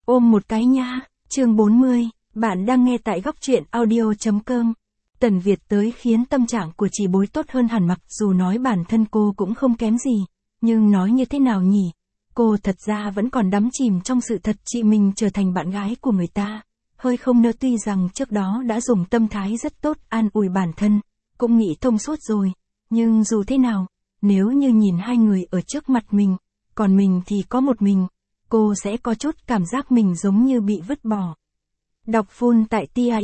Ôm một cái nha, chương 40, bạn đang nghe tại góc truyện audio.com. Tần Việt tới khiến tâm trạng của chị Bối tốt hơn hẳn, mặc dù nói bản thân cô cũng không kém gì, nhưng nói như thế nào nhỉ? Cô thật ra vẫn còn đắm chìm trong sự thật chị mình trở thành bạn gái của người ta. Hơi không nỡ, tuy rằng trước đó đã dùng tâm thái rất tốt an ủi bản thân, cũng nghĩ thông suốt rồi, nhưng dù thế nào, nếu như nhìn hai người ở trước mặt mình, còn mình thì có một mình, cô sẽ có chút cảm giác mình giống như bị vứt bỏ. Đọc full tại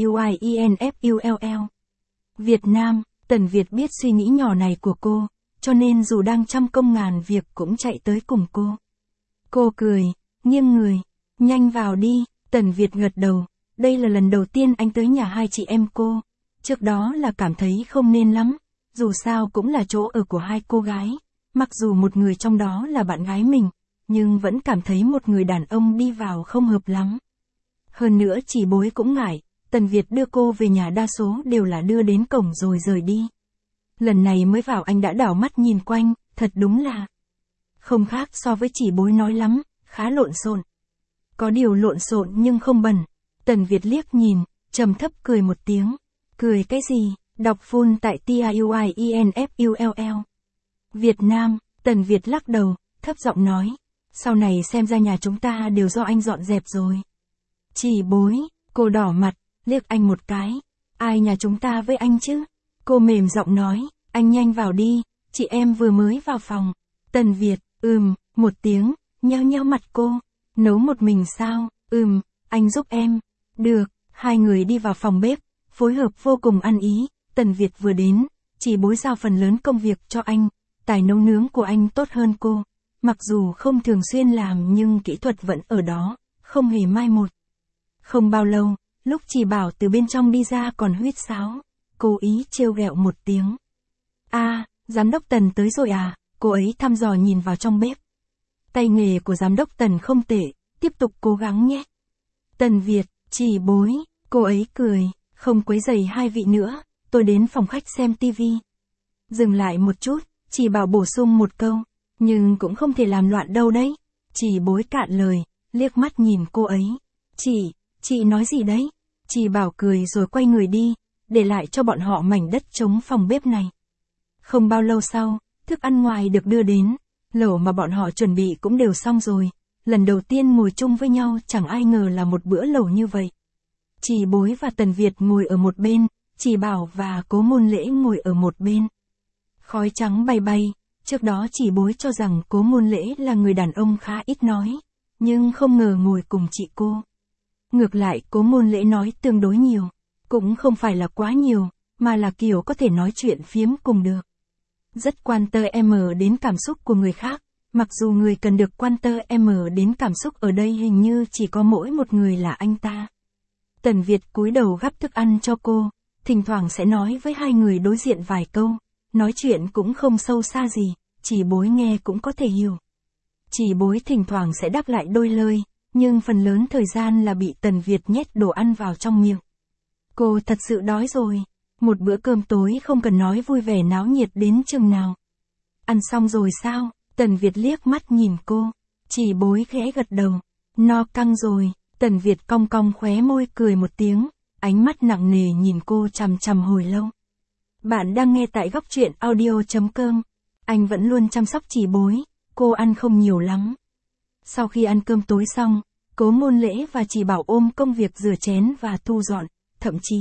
TIUIENFULL. Việt Nam, Tần Việt biết suy nghĩ nhỏ này của cô, cho nên dù đang trăm công ngàn việc cũng chạy tới cùng cô. Cô cười, nghiêng người, nhanh vào đi, Tần Việt gật đầu, đây là lần đầu tiên anh tới nhà hai chị em cô, trước đó là cảm thấy không nên lắm, dù sao cũng là chỗ ở của hai cô gái, mặc dù một người trong đó là bạn gái mình, nhưng vẫn cảm thấy một người đàn ông đi vào không hợp lắm. Hơn nữa chị Bối cũng ngại, Tần Việt đưa cô về nhà đa số đều là đưa đến cổng rồi rời đi. Lần này mới vào anh đã đảo mắt nhìn quanh, thật đúng là không khác so với chị Bối nói lắm, khá lộn xộn. Có điều lộn xộn nhưng không bẩn. Tần Việt liếc nhìn, trầm thấp cười một tiếng. Cười cái gì? Đọc full tại TIUIENFULL. Việt Nam, Tần Việt lắc đầu, thấp giọng nói. Sau này xem ra nhà chúng ta đều do anh dọn dẹp rồi. Chị Bối, cô đỏ mặt, liếc anh một cái. Ai nhà chúng ta với anh chứ? Cô mềm giọng nói, anh nhanh vào đi, chị em vừa mới vào phòng. Tần Việt, một tiếng, nheo nheo mặt cô. Nấu một mình sao? Anh giúp em. Được, hai người đi vào phòng bếp, phối hợp vô cùng ăn ý. Tần Việt vừa đến, chị Bối giao phần lớn công việc cho anh. Tài nấu nướng của anh tốt hơn cô. Mặc dù không thường xuyên làm nhưng kỹ thuật vẫn ở đó, không hề mai một. Không bao lâu, lúc chị Bảo từ bên trong đi ra còn huýt sáo, cố ý trêu ghẹo một tiếng. Giám đốc Tần tới rồi à? Cô ấy thăm dò nhìn vào trong bếp. Tay nghề của giám đốc Tần không tệ, tiếp tục cố gắng nhé. Tần Việt, chị Bối, cô ấy cười, không quấy rầy hai vị nữa, tôi đến phòng khách xem tivi. Dừng lại một chút, chị Bảo bổ sung một câu, nhưng cũng không thể làm loạn đâu đấy. Chị Bối cạn lời, liếc mắt nhìn cô ấy. Chị nói gì đấy? Chị Bảo cười rồi quay người đi, để lại cho bọn họ mảnh đất trống phòng bếp này. Không bao lâu sau, thức ăn ngoài được đưa đến, lẩu mà bọn họ chuẩn bị cũng đều xong rồi. Lần đầu tiên ngồi chung với nhau chẳng ai ngờ là một bữa lẩu như vậy. Chị Bối và Tần Việt ngồi ở một bên, chị Bảo và Cố Môn Lễ ngồi ở một bên. Khói trắng bay bay, trước đó chị Bối cho rằng Cố Môn Lễ là người đàn ông khá ít nói, nhưng không ngờ ngồi cùng chị cô. Ngược lại Cố Môn Lễ nói tương đối nhiều, cũng không phải là quá nhiều, mà là kiểu có thể nói chuyện phiếm cùng được. Rất quan tâm đến cảm xúc của người khác, mặc dù người cần được quan tâm đến cảm xúc ở đây hình như chỉ có mỗi một người là anh ta. Tần Việt cúi đầu gắp thức ăn cho cô, thỉnh thoảng sẽ nói với hai người đối diện vài câu, nói chuyện cũng không sâu xa gì, chị Bối nghe cũng có thể hiểu. Chị Bối thỉnh thoảng sẽ đáp lại đôi lời, nhưng phần lớn thời gian là bị Tần Việt nhét đồ ăn vào trong miệng. Cô thật sự đói rồi, một bữa cơm tối không cần nói vui vẻ náo nhiệt đến chừng nào. Ăn xong rồi sao? Tần Việt liếc mắt nhìn cô, chị Bối khẽ gật đầu, no căng rồi. Tần Việt cong cong khóe môi cười một tiếng, ánh mắt nặng nề nhìn cô chằm chằm hồi lâu. Bạn đang nghe tại góc truyện audio.com. Anh vẫn luôn chăm sóc chị Bối, cô ăn không nhiều lắm. Sau khi ăn cơm tối xong, Cố Môn Lễ và chị Bảo ôm công việc rửa chén và thu dọn, thậm chí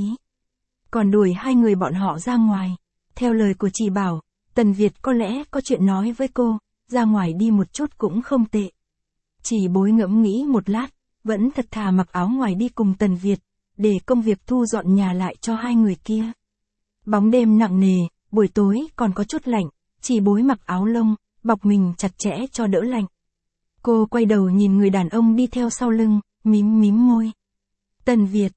còn đuổi hai người bọn họ ra ngoài. Theo lời của chị Bảo, Tần Việt có lẽ có chuyện nói với cô, ra ngoài đi một chút cũng không tệ. Chị Bối ngẫm nghĩ một lát, vẫn thật thà mặc áo ngoài đi cùng Tần Việt, để công việc thu dọn nhà lại cho hai người kia. Bóng đêm nặng nề, buổi tối còn có chút lạnh, chị Bối mặc áo lông, bọc mình chặt chẽ cho đỡ lạnh. Cô quay đầu nhìn người đàn ông đi theo sau lưng, mím môi. Tần Việt,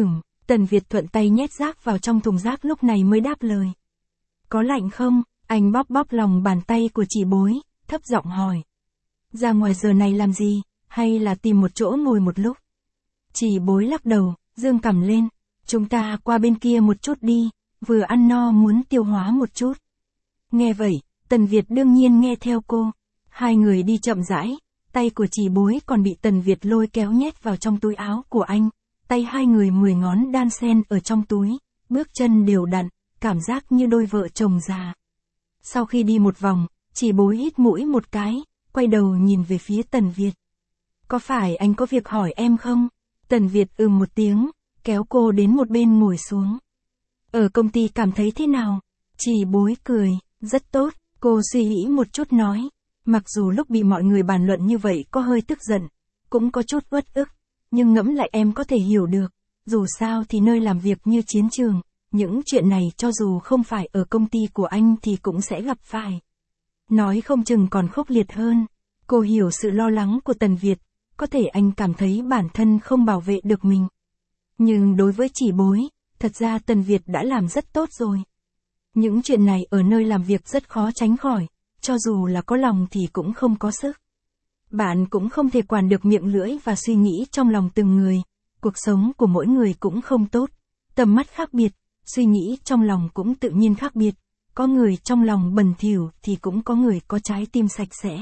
Tần Việt thuận tay nhét rác vào trong thùng rác lúc này mới đáp lời. Có lạnh không? Anh bóp lòng bàn tay của chị Bối, thấp giọng hỏi. Ra ngoài giờ này làm gì, hay là tìm một chỗ ngồi một lúc? Chị Bối lắc đầu, dương cằm lên. Chúng ta qua bên kia một chút đi, vừa ăn no muốn tiêu hóa một chút. Nghe vậy, Tần Việt đương nhiên nghe theo cô. Hai người đi chậm rãi, tay của chỉ bối còn bị Tần Việt lôi kéo nhét vào trong túi áo của anh, tay hai người 10 ngón đan xen ở trong túi, bước chân đều đặn, cảm giác như đôi vợ chồng già. Sau khi đi một vòng, chỉ bối hít mũi một cái, quay đầu nhìn về phía Tần Việt. Có phải anh có việc hỏi em không? Tần Việt một tiếng, kéo cô đến một bên ngồi xuống. Ở công ty cảm thấy thế nào? Chỉ bối cười, rất tốt, cô suy nghĩ một chút nói. Mặc dù lúc bị mọi người bàn luận như vậy có hơi tức giận, cũng có chút uất ức, nhưng ngẫm lại em có thể hiểu được. Dù sao thì nơi làm việc như chiến trường, những chuyện này cho dù không phải ở công ty của anh thì cũng sẽ gặp phải. Nói không chừng còn khốc liệt hơn. Cô hiểu sự lo lắng của Tần Việt, có thể anh cảm thấy bản thân không bảo vệ được mình. Nhưng đối với chỉ bối, thật ra Tần Việt đã làm rất tốt rồi. Những chuyện này ở nơi làm việc rất khó tránh khỏi, cho dù là có lòng thì cũng không có sức. Bạn cũng không thể quản được miệng lưỡi và suy nghĩ trong lòng từng người, cuộc sống của mỗi người cũng không tốt, tầm mắt khác biệt, suy nghĩ trong lòng cũng tự nhiên khác biệt, có người trong lòng bẩn thỉu thì cũng có người có trái tim sạch sẽ.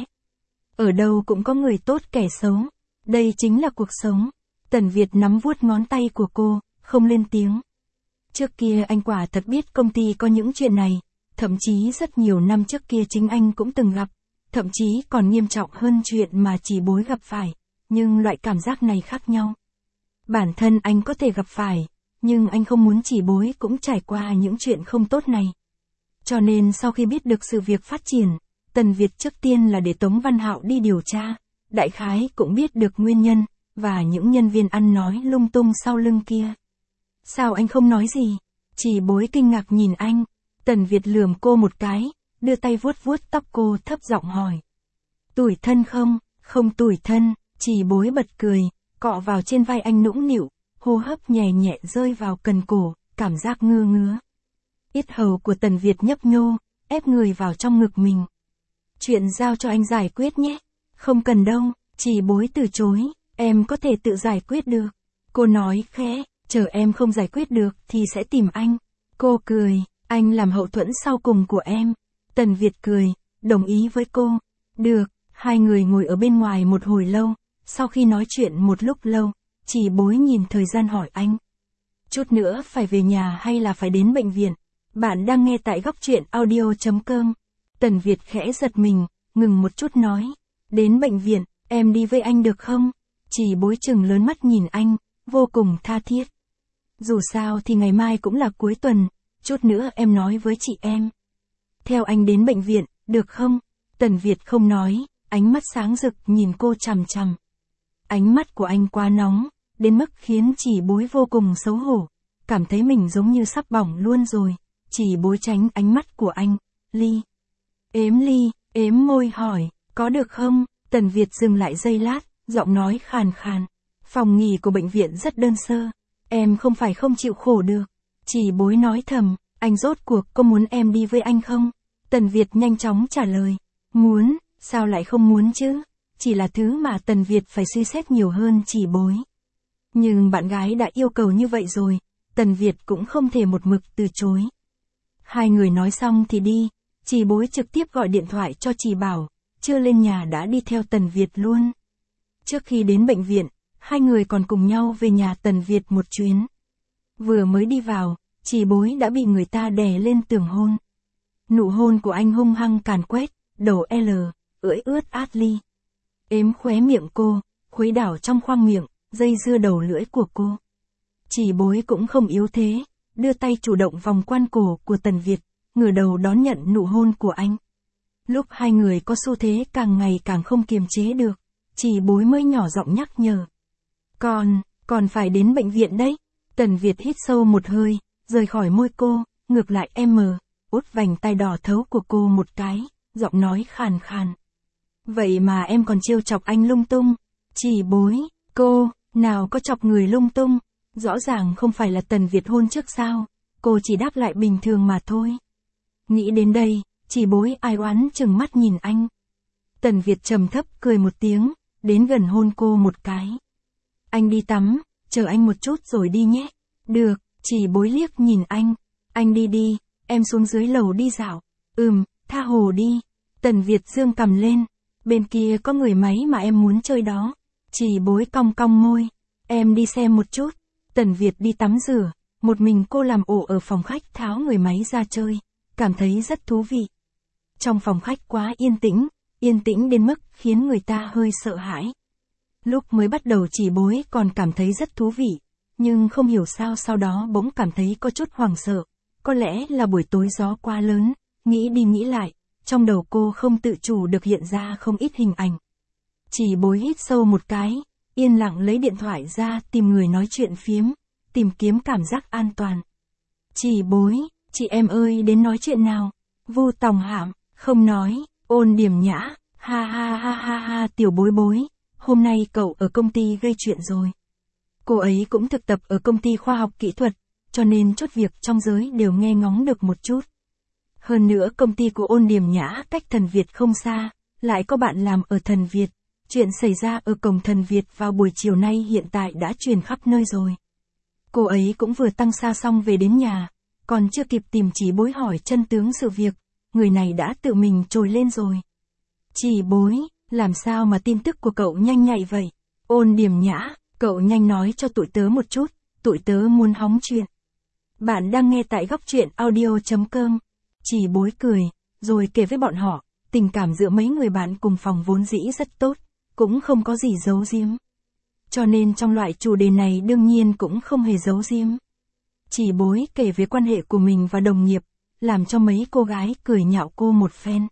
Ở đâu cũng có người tốt kẻ xấu, đây chính là cuộc sống. Tần Việt nắm vuốt ngón tay của cô, không lên tiếng. Trước kia anh quả thật biết công ty có những chuyện này, thậm chí rất nhiều năm trước kia chính anh cũng từng gặp, thậm chí còn nghiêm trọng hơn chuyện mà chỉ bối gặp phải, nhưng loại cảm giác này khác nhau. Bản thân anh có thể gặp phải, nhưng anh không muốn chỉ bối cũng trải qua những chuyện không tốt này. Cho nên sau khi biết được sự việc phát triển, Tần Việt trước tiên là để Tống Văn Hạo đi điều tra, đại khái cũng biết được nguyên nhân, và những nhân viên ăn nói lung tung sau lưng kia. Sao anh không nói gì? Chỉ bối kinh ngạc nhìn anh. Tần Việt lườm cô một cái, đưa tay vuốt vuốt tóc cô thấp giọng hỏi. Tủi thân không? Không tủi thân, chỉ bối bật cười, cọ vào trên vai anh nũng nịu, hô hấp nhẹ nhẹ rơi vào cần cổ, cảm giác ngứa ngứa. Yết hầu của Tần Việt nhấp nhô, ép người vào trong ngực mình. Chuyện giao cho anh giải quyết nhé. Không cần đâu, chỉ bối từ chối, em có thể tự giải quyết được. Cô nói khẽ, chờ em không giải quyết được thì sẽ tìm anh. Cô cười, anh làm hậu thuẫn sau cùng của em. Tần Việt cười, đồng ý với cô. Được, hai người ngồi ở bên ngoài một hồi lâu, sau khi nói chuyện một lúc lâu, chỉ bối nhìn thời gian hỏi anh. Chút nữa phải về nhà hay là phải đến bệnh viện? Bạn đang nghe tại Góc Truyện Audio.com. Tần Việt khẽ giật mình, ngừng một chút nói. Đến bệnh viện, em đi với anh được không? Chỉ bối chừng lớn mắt nhìn anh, vô cùng tha thiết. Dù sao thì ngày mai cũng là cuối tuần, chút nữa em nói với chị em. Theo anh đến bệnh viện, được không? Tần Việt không nói, ánh mắt sáng rực nhìn cô chằm chằm. Ánh mắt của anh quá nóng, đến mức khiến chỉ bối vô cùng xấu hổ, cảm thấy mình giống như sắp bỏng luôn rồi. Chỉ bối tránh ánh mắt của anh, Ly, ếm môi hỏi, có được không? Tần Việt dừng lại giây lát, giọng nói khàn khàn. Phòng nghỉ của bệnh viện rất đơn sơ, em không phải không chịu khổ được. Chỉ bối nói thầm, anh rốt cuộc có muốn em đi với anh không? Tần Việt nhanh chóng trả lời, muốn, sao lại không muốn chứ? Chỉ là thứ mà Tần Việt phải suy xét nhiều hơn chỉ bối. Nhưng bạn gái đã yêu cầu như vậy rồi, Tần Việt cũng không thể một mực từ chối. Hai người nói xong thì đi, chỉ bối trực tiếp gọi điện thoại cho chị Bảo, chưa lên nhà đã đi theo Tần Việt luôn. Trước khi đến bệnh viện, hai người còn cùng nhau về nhà Tần Việt một chuyến. Vừa mới đi vào, chỉ bối đã bị người ta đè lên tường hôn. Nụ hôn của anh hung hăng càn quét, đầu L, ưỡi ướt át Ly. Ếm khóe miệng cô, khuấy đảo trong khoang miệng, dây dưa đầu lưỡi của cô. Chỉ bối cũng không yếu thế, đưa tay chủ động vòng quan cổ của Tần Việt, ngửa đầu đón nhận nụ hôn của anh. Lúc hai người có xu thế càng ngày càng không kiềm chế được, chỉ bối mới nhỏ giọng nhắc nhở. Còn phải đến bệnh viện đấy. Tần Việt hít sâu một hơi, rời khỏi môi cô, ngược lại út vành tai đỏ thấu của cô một cái, giọng nói khàn khàn. Vậy mà em còn trêu chọc anh lung tung. Chỉ bối, cô, nào có chọc người lung tung, rõ ràng không phải là Tần Việt hôn trước sao, cô chỉ đáp lại bình thường mà thôi. Nghĩ đến đây, chỉ bối ai oán chừng mắt nhìn anh. Tần Việt trầm thấp cười một tiếng, đến gần hôn cô một cái. Anh đi tắm, chờ anh một chút rồi đi nhé. Được, chỉ bối liếc nhìn anh đi, em xuống dưới lầu đi dạo. Tha hồ đi. Tần Việt dương cầm lên. Bên kia có người máy mà em muốn chơi đó. Chỉ bối cong cong môi. Em đi xem một chút. Tần Việt đi tắm rửa. Một mình cô làm ổ ở phòng khách tháo người máy ra chơi. Cảm thấy rất thú vị. Trong phòng khách quá yên tĩnh đến mức khiến người ta hơi sợ hãi. Lúc mới bắt đầu chỉ bối còn cảm thấy rất thú vị. Nhưng không hiểu sao sau đó bỗng cảm thấy có chút hoảng sợ. Có lẽ là buổi tối gió quá lớn. Nghĩ đi nghĩ lại. Trong đầu cô không tự chủ được hiện ra không ít hình ảnh. Chỉ bối hít sâu một cái. Yên lặng lấy điện thoại ra tìm người nói chuyện phiếm. Tìm kiếm cảm giác an toàn. Chỉ bối, chị em ơi đến nói chuyện nào. Vu Tòng Hạm, không nói. Ôn Điềm Nhã, ha ha ha ha ha tiểu bối bối. Hôm nay cậu ở công ty gây chuyện rồi. Cô ấy cũng thực tập ở công ty khoa học kỹ thuật, cho nên chút việc trong giới đều nghe ngóng được một chút. Hơn nữa công ty của Ôn Điềm Nhã cách Thần Việt không xa, lại có bạn làm ở Thần Việt. Chuyện xảy ra ở cổng Thần Việt vào buổi chiều nay hiện tại đã truyền khắp nơi rồi. Cô ấy cũng vừa tăng xa xong về đến nhà, còn chưa kịp tìm Chỉ Bối hỏi chân tướng sự việc, người này đã tự mình trồi lên rồi. Chỉ Bối, làm sao mà tin tức của cậu nhanh nhạy vậy? Ôn Điềm Nhã, cậu nhanh nói cho tụi tớ một chút, tụi tớ muốn hóng chuyện. Bạn đang nghe tại góc truyện audio.com. Chỉ Bối cười, rồi kể với bọn họ, tình cảm giữa mấy người bạn cùng phòng vốn dĩ rất tốt, cũng không có gì giấu giếm. Cho nên trong loại chủ đề này đương nhiên cũng không hề giấu giếm. Chỉ Bối kể về quan hệ của mình và đồng nghiệp, làm cho mấy cô gái cười nhạo cô một phen.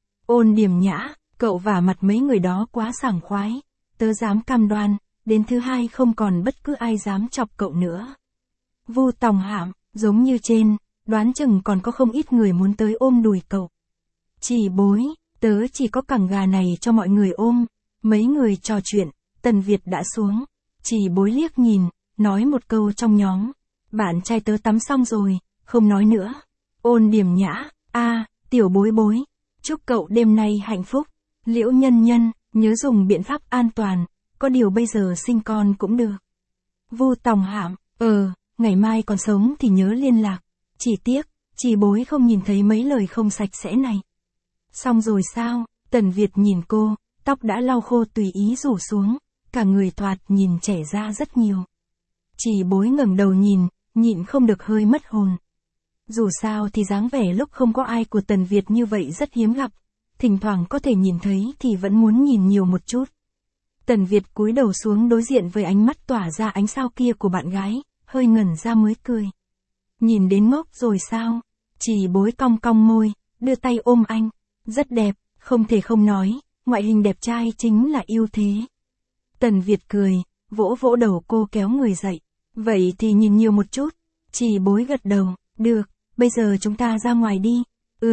Ôn Điềm Nhã, cậu vả mặt mấy người đó quá sảng khoái, tớ dám cam đoan, đến thứ hai không còn bất cứ ai dám chọc cậu nữa. Vu Tòng Hạm, giống như trên, đoán chừng còn có không ít người muốn tới ôm đùi cậu. Chỉ Bối, tớ chỉ có cẳng gà này cho mọi người ôm. Mấy người trò chuyện, Tần Việt đã xuống. Chỉ Bối liếc nhìn, nói một câu trong nhóm. Bạn trai tớ tắm xong rồi, không nói nữa. Ôn Điềm Nhã, tiểu Bối Bối. Chúc cậu đêm nay hạnh phúc. Liễu Nhân Nhân, nhớ dùng biện pháp an toàn, có điều bây giờ sinh con cũng được. Vu Tòng Hạm, ngày mai còn sống thì nhớ liên lạc. Chỉ tiếc, Chỉ Bối không nhìn thấy mấy lời không sạch sẽ này. Xong rồi sao? Tần Việt nhìn cô, tóc đã lau khô tùy ý rủ xuống, cả người thoạt nhìn trẻ ra rất nhiều. Chỉ Bối ngẩng đầu nhìn, nhịn không được hơi mất hồn. Dù sao thì dáng vẻ lúc không có ai của Tần Việt như vậy rất hiếm gặp, thỉnh thoảng có thể nhìn thấy thì vẫn muốn nhìn nhiều một chút. Tần Việt cúi đầu xuống đối diện với ánh mắt tỏa ra ánh sao kia của bạn gái, hơi ngẩn ra mới cười. Nhìn đến ngốc rồi sao? Chỉ Bối cong cong môi, đưa tay ôm anh. Rất đẹp, không thể không nói, ngoại hình đẹp trai chính là ưu thế. Tần Việt cười, vỗ vỗ đầu cô kéo người dậy. Vậy thì nhìn nhiều một chút. Chỉ Bối gật đầu, được, bây giờ chúng ta ra ngoài đi.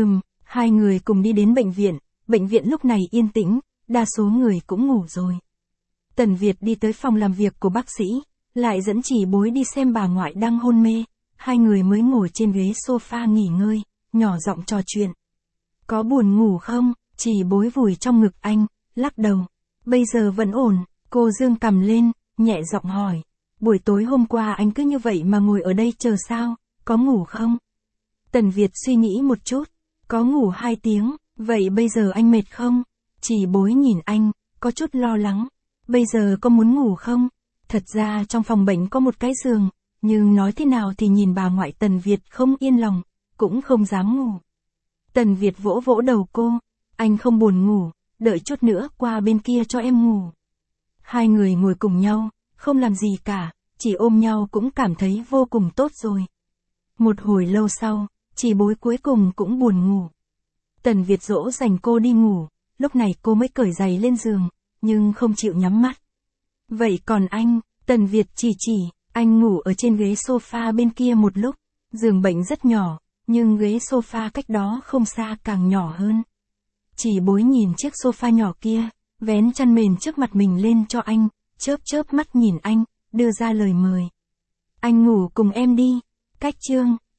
Hai người cùng đi đến bệnh viện. Bệnh viện lúc này yên tĩnh, đa số người cũng ngủ rồi. Tần Việt đi tới phòng làm việc của bác sĩ, lại dẫn Chỉ Bối đi xem bà ngoại đang hôn mê. Hai người mới ngồi trên ghế sofa nghỉ ngơi, nhỏ giọng trò chuyện. Có buồn ngủ không? Chỉ Bối vùi trong ngực anh, lắc đầu. Bây giờ vẫn ổn, cô dương cằm lên, nhẹ giọng hỏi. Buổi tối hôm qua anh cứ như vậy mà ngồi ở đây chờ sao, có ngủ không? Tần Việt suy nghĩ một chút, có ngủ 2 tiếng, vậy bây giờ anh mệt không? Chỉ Bối nhìn anh, có chút lo lắng. Bây giờ có muốn ngủ không? Thật ra trong phòng bệnh có một cái giường, nhưng nói thế nào thì nhìn bà ngoại Tần Việt không yên lòng, cũng không dám ngủ. Tần Việt vỗ vỗ đầu cô, anh không buồn ngủ, đợi chút nữa qua bên kia cho em ngủ. Hai người ngồi cùng nhau, không làm gì cả, chỉ ôm nhau cũng cảm thấy vô cùng tốt rồi. Một hồi lâu sau, Chỉ Bối cuối cùng cũng buồn ngủ. Tần Việt dỗ dành cô đi ngủ, lúc này cô mới cởi giày lên giường, nhưng không chịu nhắm mắt. Vậy còn anh? Tần Việt chỉ, anh ngủ ở trên ghế sofa bên kia một lúc, giường bệnh rất nhỏ, nhưng ghế sofa cách đó không xa càng nhỏ hơn. Chỉ Bối nhìn chiếc sofa nhỏ kia, vén chăn mền trước mặt mình lên cho anh, chớp mắt nhìn anh, đưa ra lời mời. Anh ngủ cùng em đi. Cách chương